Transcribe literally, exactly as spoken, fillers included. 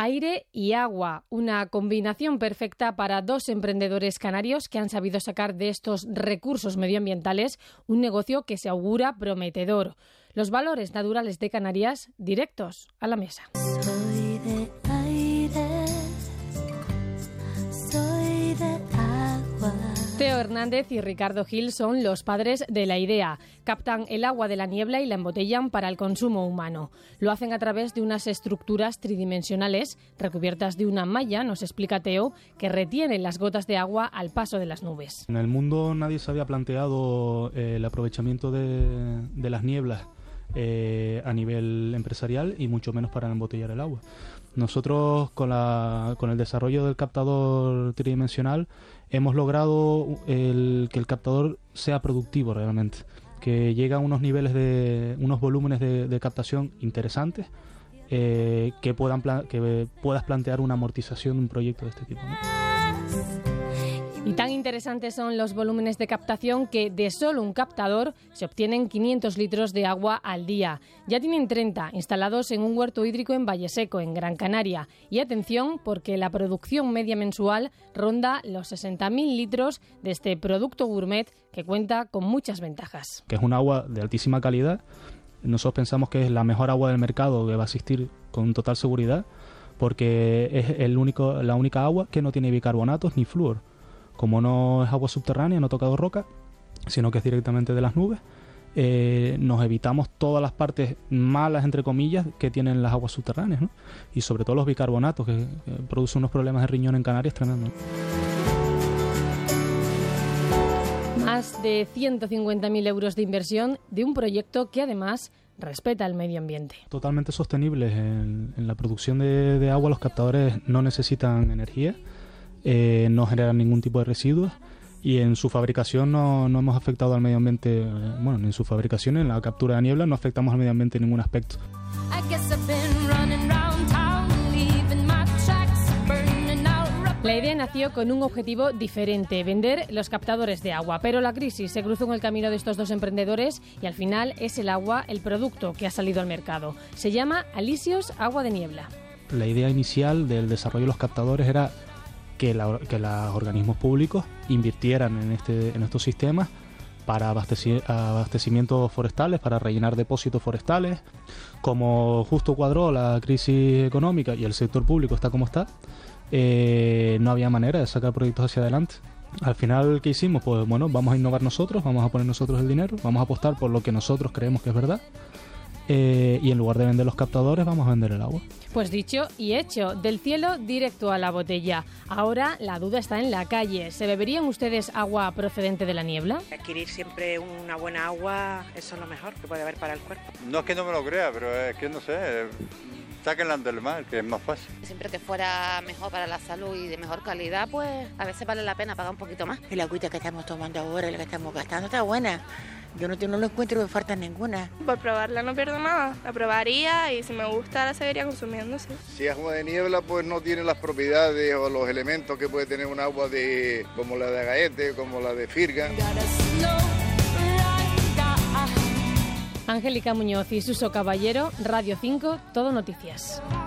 Aire y agua, una combinación perfecta para dos emprendedores canarios que han sabido sacar de estos recursos medioambientales un negocio que se augura prometedor. Los valores naturales de Canarias directos a la mesa. Soy de aire, soy de agua. Teo Hernández y Ricardo Gil son los padres de la idea. Captan el agua de la niebla y la embotellan para el consumo humano. Lo hacen a través de unas estructuras tridimensionales recubiertas de una malla, nos explica Teo, que retienen las gotas de agua al paso de las nubes. En el mundo nadie se había planteado eh, el aprovechamiento de, de las nieblas eh, a nivel empresarial y mucho menos para embotellar el agua. Nosotros con, la, con el desarrollo del captador tridimensional hemos logrado el, que el captador sea productivo realmente, que llegue a unos niveles de unos volúmenes de, de captación interesantes, eh, que puedan pla- que puedas plantear una amortización de un proyecto de este tipo, ¿no? Y tan interesantes son los volúmenes de captación que de solo un captador se obtienen quinientos litros de agua al día. Ya tienen treinta instalados en un huerto hídrico en Valleseco, en Gran Canaria. Y atención, porque la producción media mensual ronda los sesenta mil litros de este producto gourmet que cuenta con muchas ventajas. Que es un agua de altísima calidad. Nosotros pensamos que es la mejor agua del mercado que va a existir con total seguridad, porque es el único, la única agua que no tiene bicarbonatos ni flúor. Como no es agua subterránea, no ha tocado roca, sino que es directamente de las nubes, eh, nos evitamos todas las partes malas, entre comillas, que tienen las aguas subterráneas, ¿no? Y sobre todo los bicarbonatos, que, que producen unos problemas de riñón en Canarias tremendos. Más de ciento cincuenta mil euros de inversión de un proyecto que además respeta el medio ambiente. Totalmente sostenibles. En, en la producción de, de agua los captadores no necesitan energía. Eh, no generan ningún tipo de residuos y en su fabricación no, no hemos afectado al medio ambiente, eh, bueno, ni en su fabricación, en la captura de niebla no afectamos al medio ambiente en ningún aspecto. La idea nació con un objetivo diferente, vender los captadores de agua, pero la crisis se cruzó en el camino de estos dos emprendedores y al final es el agua el producto que ha salido al mercado. Se llama Alisios Agua de Niebla. La idea inicial del desarrollo de los captadores era que, la, que los organismos públicos invirtieran en, este, en estos sistemas para abastecer, abastecimientos forestales, para rellenar depósitos forestales. Como justo cuadró la crisis económica y el sector público está como está, eh, no había manera de sacar proyectos hacia adelante. Al final, ¿qué hicimos? Pues bueno, vamos a innovar nosotros, vamos a poner nosotros el dinero, vamos a apostar por lo que nosotros creemos que es verdad. Eh, y en lugar de vender los captadores vamos a vender el agua. Pues dicho y hecho, del cielo directo a la botella. Ahora la duda está en la calle. ¿Se beberían ustedes agua procedente de la niebla? Adquirir siempre una buena agua, eso es lo mejor que puede haber para el cuerpo. No es que no me lo crea, pero es que no sé, sáquenla del mar, que es más fácil. Siempre que fuera mejor para la salud y de mejor calidad, pues a veces vale la pena pagar un poquito más. El agüita que estamos tomando ahora, la que estamos gastando, está buena. Yo no, no lo encuentro de falta ninguna. Por probarla no pierdo nada. La probaría y si me gusta la seguiría consumiendo, sí. Si es agua de niebla, pues no tiene las propiedades o los elementos que puede tener un agua de como la de Agaete, como la de Firga. Angélica Muñoz y Suso Caballero, Radio cinco, Todo Noticias.